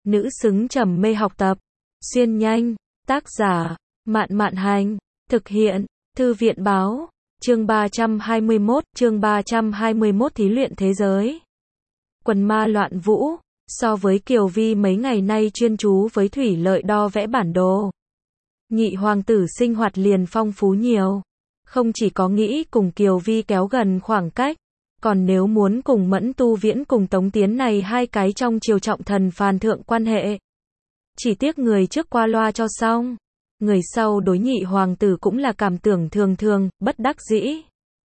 nữ xứng trầm mê học tập. Xuyên nhanh, tác giả, Mạn Mạn Hành, thực hiện, Thư viện Báo, chương 321, thí luyện thế giới. Quần ma loạn vũ, so với Kiều Vi mấy ngày nay chuyên chú với thủy lợi đo vẽ bản đồ. Nhị hoàng tử sinh hoạt liền phong phú nhiều. Không chỉ có nghĩ cùng Kiều Vi kéo gần khoảng cách, còn nếu muốn cùng Mẫn Tu Viễn cùng Tống Tiến này hai cái trong triều trọng thần phàn thượng quan hệ. Chỉ tiếc người trước qua loa cho xong. Người sau đối nhị hoàng tử cũng là cảm tưởng thường thường, bất đắc dĩ.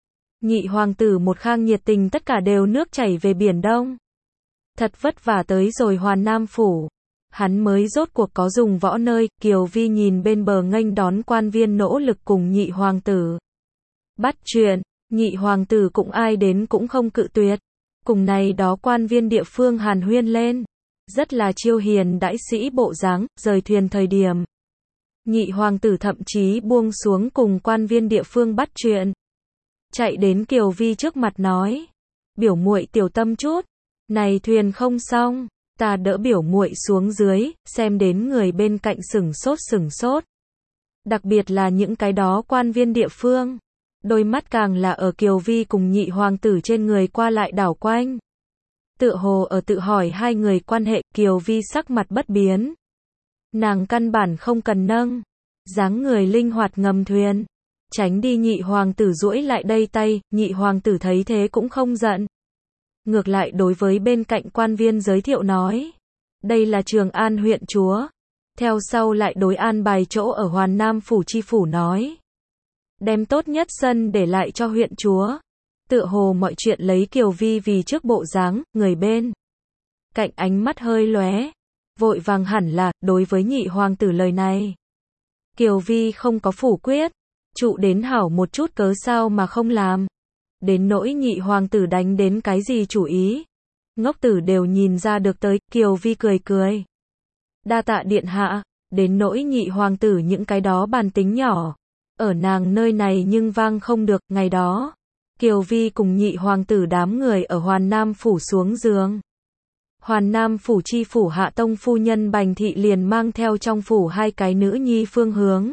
Nhị hoàng tử một khang nhiệt tình tất cả đều nước chảy về Biển Đông. Thật vất vả tới rồi Hoàn Nam Phủ. Hắn mới rốt cuộc có dùng võ nơi, Kiều Vi nhìn bên bờ nghênh đón quan viên nỗ lực cùng nhị hoàng tử. Bắt chuyện, nhị hoàng tử cũng ai đến cũng không cự tuyệt. Cùng này đó quan viên địa phương hàn huyên lên. Rất là chiêu hiền đãi sĩ bộ dáng, rời thuyền thời điểm. Nhị hoàng tử thậm chí buông xuống cùng quan viên địa phương bắt chuyện. Chạy đến Kiều Vi trước mặt nói. Biểu muội tiểu tâm chút. Này thuyền không xong. Ta đỡ biểu muội xuống dưới, xem đến người bên cạnh sửng sốt. Đặc biệt là những cái đó quan viên địa phương. Đôi mắt càng là ở Kiều Vi cùng nhị hoàng tử trên người qua lại đảo quanh. Tựa hồ ở tự hỏi hai người quan hệ, Kiều Vi sắc mặt bất biến. Nàng căn bản không cần nâng. Dáng người linh hoạt ngầm thuyền. Tránh đi nhị hoàng tử duỗi lại đây tay, nhị hoàng tử thấy thế cũng không giận. Ngược lại đối với bên cạnh quan viên giới thiệu nói. Đây là Trường An huyện chúa. Theo sau lại đối an bài chỗ ở Hoàn Nam Phủ chi phủ nói. Đem tốt nhất sân để lại cho huyện chúa. Tựa hồ mọi chuyện lấy Kiều Vi vì trước bộ dáng, người bên cạnh ánh mắt hơi lóe. Vội vàng hẳn là, đối với nhị hoàng tử lời này. Kiều Vi không có phủ quyết. Trụ đến hảo một chút cớ sao mà không làm. Đến nỗi nhị hoàng tử đánh đến cái gì chủ ý. Ngốc tử đều nhìn ra được tới, Kiều Vi cười. Đa tạ điện hạ, đến nỗi nhị hoàng tử những cái đó bàn tính nhỏ. Ở nàng nơi này nhưng vang không được, ngày đó. Kiều Vi cùng nhị hoàng tử đám người ở Hoàn Nam Phủ xuống giường. Hoàn Nam Phủ chi phủ Hạ Tông phu nhân Bành Thị liền mang theo trong phủ hai cái nữ nhi phương hướng.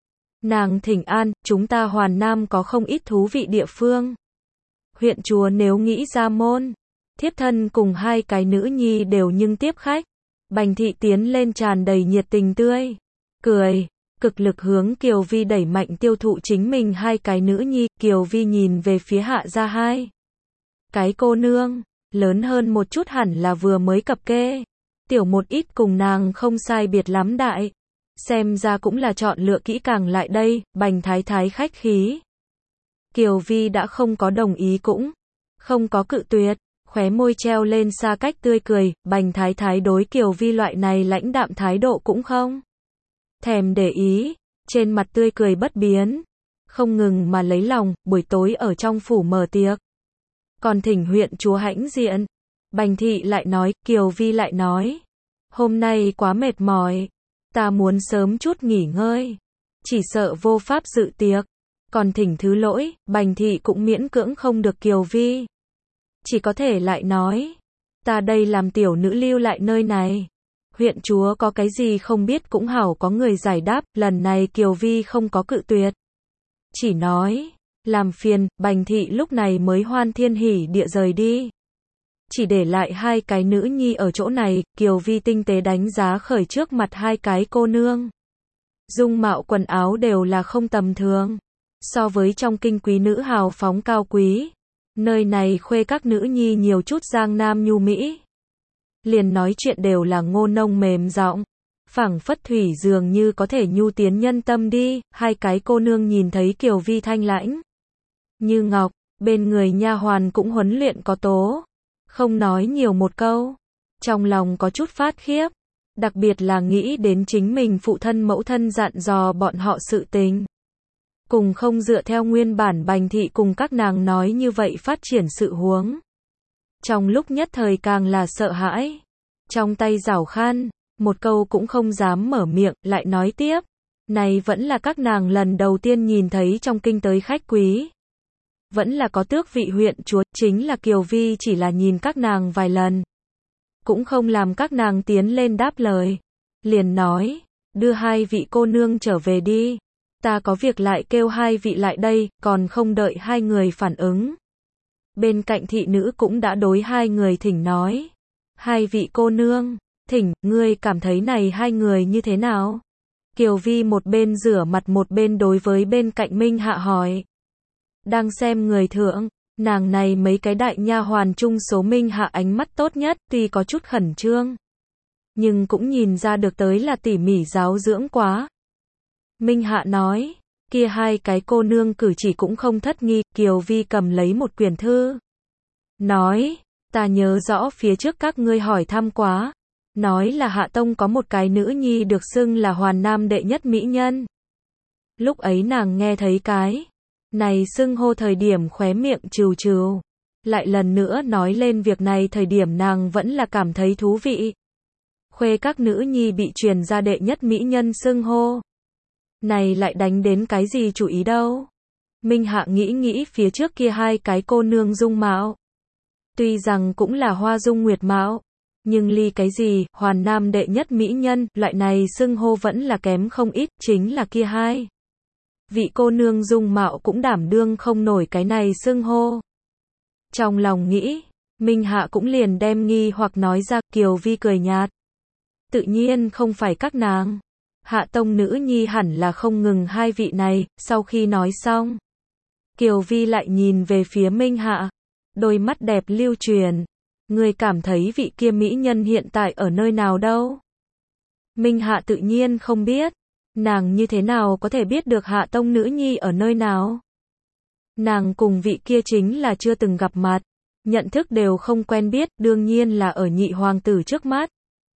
Nàng thỉnh an, chúng ta Hoàn Nam có không ít thú vị địa phương. Huyện chúa nếu nghĩ ra môn, thiếp thân cùng hai cái nữ nhi đều nhưng tiếp khách. Bành Thị tiến lên tràn đầy nhiệt tình tươi. Cười, cực lực hướng Kiều Vi đẩy mạnh tiêu thụ chính mình hai cái nữ nhi. Kiều Vi nhìn về phía Hạ gia hai cái cô nương, lớn hơn một chút hẳn là vừa mới cập kê. Tiểu một ít cùng nàng không sai biệt lắm đại. Xem ra cũng là chọn lựa kỹ càng lại đây, Bành thái thái khách khí. Kiều Vi đã không có đồng ý cũng không có cự tuyệt, khóe môi treo lên xa cách tươi cười. Bành thái thái đối Kiều Vi loại này lãnh đạm thái độ cũng không thèm để ý, trên mặt tươi cười bất biến, không ngừng mà lấy lòng. Buổi tối ở trong phủ mở tiệc, còn thỉnh huyện chúa hãnh diện. Bành Thị lại nói, Kiều Vi lại nói, hôm nay quá mệt mỏi, ta muốn sớm chút nghỉ ngơi, chỉ sợ vô pháp dự tiệc, còn thỉnh thứ lỗi. Bành Thị cũng miễn cưỡng không được Kiều Vi, chỉ có thể lại nói, ta đây làm tiểu nữ lưu lại nơi này, huyện chúa có cái gì không biết cũng hảo có người giải đáp. Lần này Kiều Vi không có cự tuyệt, chỉ nói, làm phiền. Bành Thị lúc này mới hoan thiên hỉ địa rời đi, chỉ để lại hai cái nữ nhi ở chỗ này. Kiều Vi tinh tế đánh giá khởi trước mặt hai cái cô nương, dung mạo quần áo đều là không tầm thường, so với trong kinh quý nữ hào phóng cao quý. Nơi này khuê các nữ nhi nhiều chút giang nam nhu mỹ, liền nói chuyện đều là ngô nông mềm giọng, phảng phất thủy dường như có thể nhu tiến nhân tâm đi. Hai cái cô nương nhìn thấy Kiều Vi thanh lãnh như ngọc, bên người nha hoàn cũng huấn luyện có tố, không nói nhiều một câu, trong lòng có chút phát khiếp, đặc biệt là nghĩ đến chính mình phụ thân mẫu thân dặn dò bọn họ sự tình, cùng không dựa theo nguyên bản Bành Thị cùng các nàng nói như vậy phát triển sự huống. Trong lúc nhất thời càng là sợ hãi, trong tay giảo khăn, một câu cũng không dám mở miệng. Lại nói tiếp, này vẫn là các nàng lần đầu tiên nhìn thấy trong kinh tới khách quý, vẫn là có tước vị huyện chúa. Chính là Kiều Vi chỉ là nhìn các nàng vài lần, cũng không làm các nàng tiến lên đáp lời. Liền nói, đưa hai vị cô nương trở về đi. Ta có việc lại kêu hai vị lại đây, còn không đợi hai người phản ứng. Bên cạnh thị nữ cũng đã đối hai người thỉnh nói. Hai vị cô nương, thỉnh, ngươi cảm thấy này hai người như thế nào? Kiều Vi một bên rửa mặt một bên đối với bên cạnh Minh Hạ hỏi. Đang xem người thượng, nàng này mấy cái đại nha hoàn chung số Minh Hạ ánh mắt tốt nhất, tuy có chút khẩn trương, nhưng cũng nhìn ra được tới là tỉ mỉ giáo dưỡng quá. Minh Hạ nói, kia hai cái cô nương cử chỉ cũng không thất nghi. Kiều Vi cầm lấy một quyển thư. Nói, ta nhớ rõ phía trước các ngươi hỏi thăm quá. Nói là Hạ Tông có một cái nữ nhi được xưng là Hoàn Nam đệ nhất mỹ nhân. Lúc ấy nàng nghe thấy cái này xưng hô thời điểm khóe miệng trừ trừ. Lại lần nữa nói lên việc này thời điểm nàng vẫn là cảm thấy thú vị. Khuê các nữ nhi bị truyền ra đệ nhất mỹ nhân xưng hô. Này lại đánh đến cái gì chủ ý đâu. Minh Hạ nghĩ phía trước kia hai cái cô nương dung mạo. Tuy rằng cũng là hoa dung nguyệt mạo, nhưng ly cái gì, Hoàn Nam đệ nhất mỹ nhân, loại này xưng hô vẫn là kém không ít, chính là kia hai. Vị cô nương dung mạo cũng đảm đương không nổi cái này xưng hô. Trong lòng nghĩ, Minh Hạ cũng liền đem nghi hoặc nói ra. Kiều Vi cười nhạt. Tự nhiên không phải các nàng. Hạ Tông nữ nhi hẳn là không ngừng hai vị này. Sau khi nói xong, Kiều Vi lại nhìn về phía Minh Hạ. Đôi mắt đẹp lưu truyền. Người cảm thấy vị kia mỹ nhân hiện tại ở nơi nào đâu? Minh Hạ tự nhiên không biết. Nàng như thế nào có thể biết được Hạ Tông nữ nhi ở nơi nào? Nàng cùng vị kia chính là chưa từng gặp mặt. Nhận thức đều không quen biết, đương nhiên là ở nhị hoàng tử trước mắt.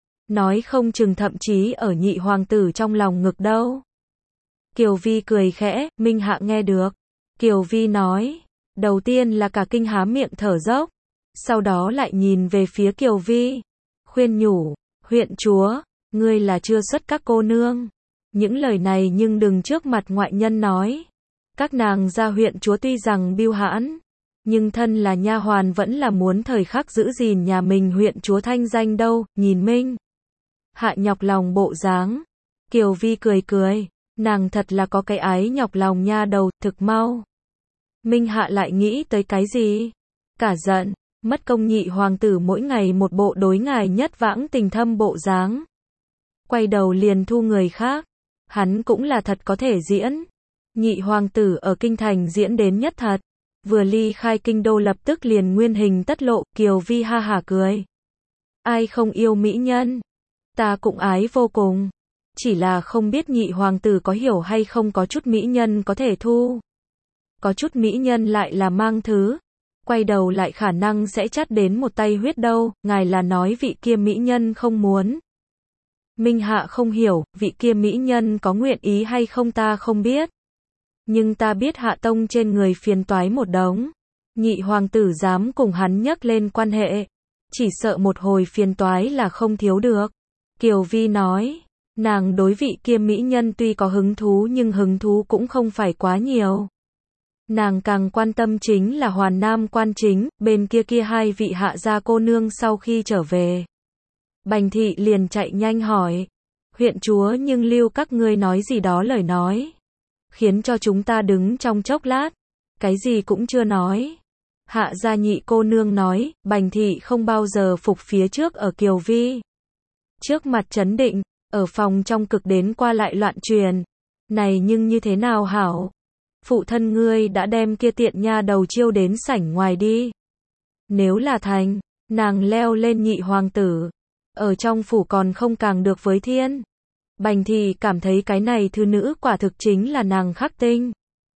Nói không chừng thậm chí ở nhị hoàng tử trong lòng ngực đâu. Kiều Vi cười khẽ, Minh Hạ nghe được. Kiều Vi nói, đầu tiên là cả kinh há miệng thở dốc. Sau đó lại nhìn về phía Kiều Vi. Khuyên nhủ, huyện chúa, ngươi là chưa xuất các cô nương. Những lời này nhưng đừng trước mặt ngoại nhân nói. Các nàng gia huyện chúa tuy rằng bưu hãn, nhưng thân là nha hoàn vẫn là muốn thời khắc giữ gìn nhà mình huyện chúa thanh danh đâu. Nhìn Minh Hạ nhọc lòng bộ dáng, Kiều Vi cười cười, nàng thật là có cái ái nhọc lòng nha đầu, thực mau. Minh Hạ lại nghĩ tới cái gì? Cả giận, mất công nhị hoàng tử mỗi ngày một bộ đối ngài nhất vãng tình thâm bộ dáng. Quay đầu liền thu người khác, hắn cũng là thật có thể diễn. Nhị hoàng tử ở kinh thành diễn đến nhất thật, vừa ly khai kinh đô lập tức liền nguyên hình tất lộ. Kiều Vi ha hả cười. Ai không yêu mỹ nhân? Ta cũng ái vô cùng. Chỉ là không biết nhị hoàng tử có hiểu hay không, có chút mỹ nhân có thể thu, có chút mỹ nhân lại là mang thứ, quay đầu lại khả năng sẽ chắt đến một tay huyết đâu. Ngài là nói vị kia mỹ nhân không muốn? Minh Hạ không hiểu, vị kia mỹ nhân có nguyện ý hay không ta không biết. Nhưng ta biết Hạ Tông trên người phiền toái một đống. Nhị hoàng tử dám cùng hắn nhắc lên quan hệ, chỉ sợ một hồi phiền toái là không thiếu được. Kiều Vi nói, nàng đối vị kia mỹ nhân tuy có hứng thú nhưng hứng thú cũng không phải quá nhiều. Nàng càng quan tâm chính là Hoàn Nam quan chính, bên kia kia hai vị hạ gia cô nương sau khi trở về. Bành thị liền chạy nhanh hỏi, huyện chúa nhưng lưu các ngươi nói gì đó lời nói, khiến cho chúng ta đứng trong chốc lát, cái gì cũng chưa nói. Hạ gia nhị cô nương nói, Bành thị không bao giờ phục phía trước ở Kiều Vi trước mặt trấn định, ở phòng trong cực đến qua lại loạn truyền. Này nhưng như thế nào hảo? Phụ thân ngươi đã đem kia tiện nha đầu chiêu đến sảnh ngoài đi. Nếu là thành, nàng leo lên nhị hoàng tử, ở trong phủ còn không càng được với thiên. Bành thì cảm thấy cái này thư nữ quả thực chính là nàng khắc tinh.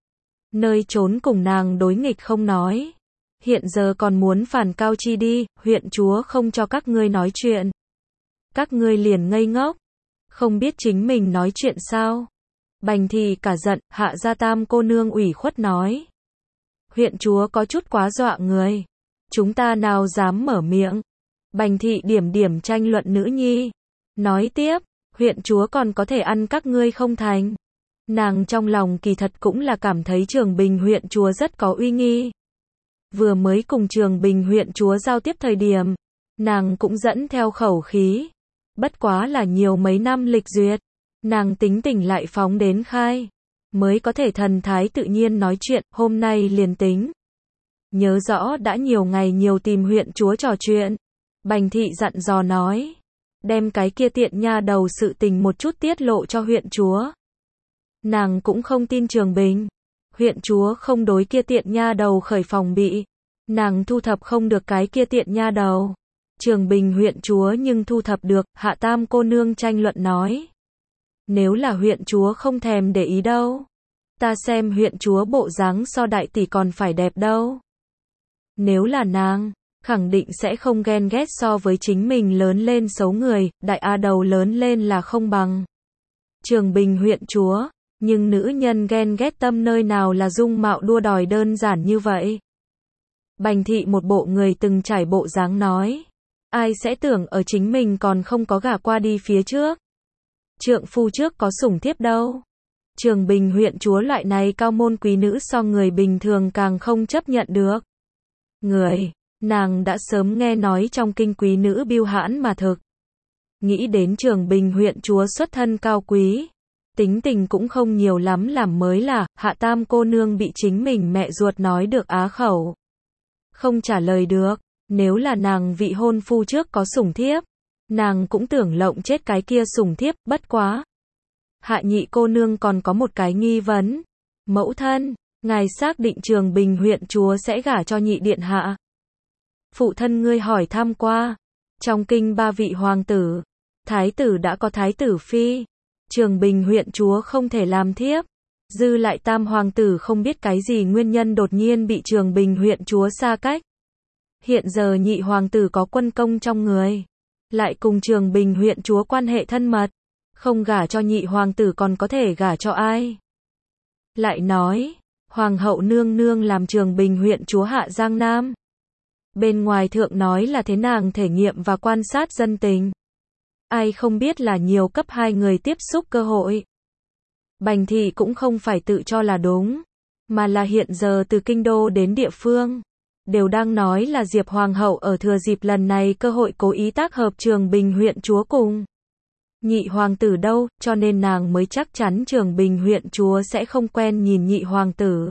Nơi trốn cùng nàng đối nghịch không nói. Hiện giờ còn muốn phản cao chi đi, huyện chúa không cho các ngươi nói chuyện. Các ngươi liền ngây ngốc, không biết chính mình nói chuyện sao? Bành thì cả giận, Hạ gia tam cô nương ủy khuất nói. Huyện chúa có chút quá dọa người. Chúng ta nào dám mở miệng. Bành thị điểm điểm tranh luận nữ nhi. Nói tiếp, huyện chúa còn có thể ăn các ngươi không thành. Nàng trong lòng kỳ thật cũng là cảm thấy Trường Bình huyện chúa rất có uy nghi. Vừa mới cùng Trường Bình huyện chúa giao tiếp thời điểm, Nàng cũng dẫn theo khẩu khí. Bất quá là nhiều mấy năm lịch duyệt, nàng tính tình lại phóng đến khai, mới có thể thần thái tự nhiên nói chuyện, hôm nay liền tính. Nhớ rõ đã nhiều ngày nhiều tìm huyện chúa trò chuyện. Bành thị dặn dò nói, đem cái kia tiện nha đầu sự tình một chút tiết lộ cho huyện chúa. Nàng cũng không tin Trường Bình. Huyện chúa không đối kia tiện nha đầu khởi phòng bị. Nàng thu thập không được cái kia tiện nha đầu. Trường Bình huyện chúa nhưng thu thập được, Hạ Tam cô nương tranh luận nói. Nếu là huyện chúa không thèm để ý đâu. Ta xem huyện chúa bộ dáng so đại tỷ còn phải đẹp đâu. Nếu là nàng, khẳng định sẽ không ghen ghét so với chính mình lớn lên xấu người, đại A đầu lớn lên là không bằng. Trường Bình huyện chúa, nhưng nữ nhân ghen ghét tâm nơi nào là dung mạo đua đòi đơn giản như vậy. Bành thị một bộ người từng trải bộ dáng nói. Ai sẽ tưởng ở chính mình còn không có gả qua đi phía trước. Trượng phu trước có sủng thiếp đâu. Trường Bình huyện chúa loại này cao môn quý nữ so người bình thường càng không chấp nhận được. Nàng đã sớm nghe nói trong kinh quý nữ biêu hãn mà thực. Nghĩ đến Trường Bình huyện chúa xuất thân cao quý. Tính tình cũng không nhiều lắm làm mới là, Hạ Tam cô nương bị chính mình mẹ ruột nói được á khẩu. Không trả lời được, nếu là nàng vị hôn phu trước có sủng thiếp, nàng cũng tưởng lộng chết cái kia sủng thiếp, bất quá. Hạ nhị cô nương còn có một cái nghi vấn. Mẫu thân, ngài xác định Trường Bình huyện chúa sẽ gả cho nhị điện hạ. Phụ thân ngươi hỏi thăm qua. Trong kinh 3 vị hoàng tử, thái tử đã có thái tử phi. Trường Bình huyện chúa không thể làm thiếp. Dư lại tam hoàng tử không biết cái gì nguyên nhân đột nhiên bị Trường Bình huyện chúa xa cách. Hiện giờ nhị hoàng tử có quân công trong người. Lại cùng Trường Bình huyện chúa quan hệ thân mật. Không gả cho nhị hoàng tử còn có thể gả cho ai? Lại nói, hoàng hậu nương nương làm Trường Bình huyện chúa hạ Giang Nam. Bên ngoài thượng nói là thế nàng thể nghiệm và quan sát dân tình. Ai không biết là nhiều cấp 2 người tiếp xúc cơ hội. Bành thị cũng không phải tự cho là đúng, mà là hiện giờ từ kinh đô đến địa phương, đều đang nói là Diệp Hoàng hậu ở thừa dịp lần này cơ hội cố ý tác hợp Trường Bình huyện chúa cùng nhị hoàng tử đâu, cho nên nàng mới chắc chắn Trường Bình huyện chúa sẽ không quen nhìn nhị hoàng tử.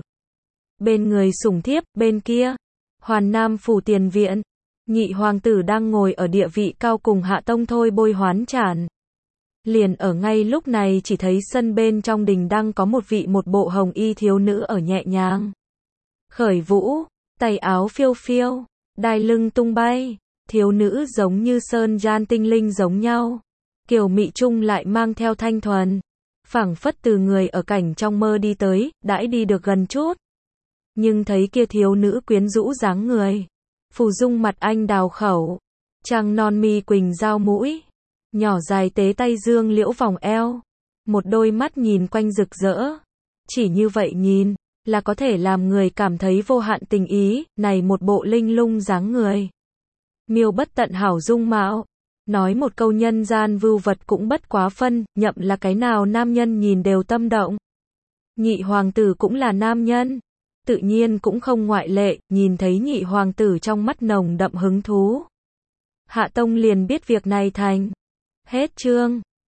Bên người sủng thiếp, bên kia, Hoàn Nam phủ tiền viện, nhị hoàng tử đang ngồi ở địa vị cao cùng Hạ Tông thôi bôi hoán tràn. Liền ở ngay lúc này chỉ thấy sân bên trong đình đang có một bộ hồng y thiếu nữ ở nhẹ nhàng khởi vũ, tay áo phiêu phiêu, đai lưng tung bay, thiếu nữ giống như sơn gian tinh linh giống nhau. Kiều mị trung lại mang theo thanh thuần, phảng phất từ người ở cảnh trong mơ đi tới, đãi đi được gần chút. Nhưng thấy kia thiếu nữ quyến rũ dáng người, phù dung mặt anh đào khẩu, trăng non mi quỳnh giao mũi, nhỏ dài tế tay dương liễu vòng eo, một đôi mắt nhìn quanh rực rỡ. Chỉ như vậy nhìn, là có thể làm người cảm thấy vô hạn tình ý, này một bộ linh lung dáng người. Miêu bất tận hảo dung mạo. Nói một câu nhân gian vưu vật cũng bất quá phân, nhậm là cái nào nam nhân nhìn đều tâm động. Nhị hoàng tử cũng là nam nhân, tự nhiên cũng không ngoại lệ, nhìn thấy nhị hoàng tử trong mắt nồng đậm hứng thú. Hạ Tông liền biết việc này thành. Hết chương.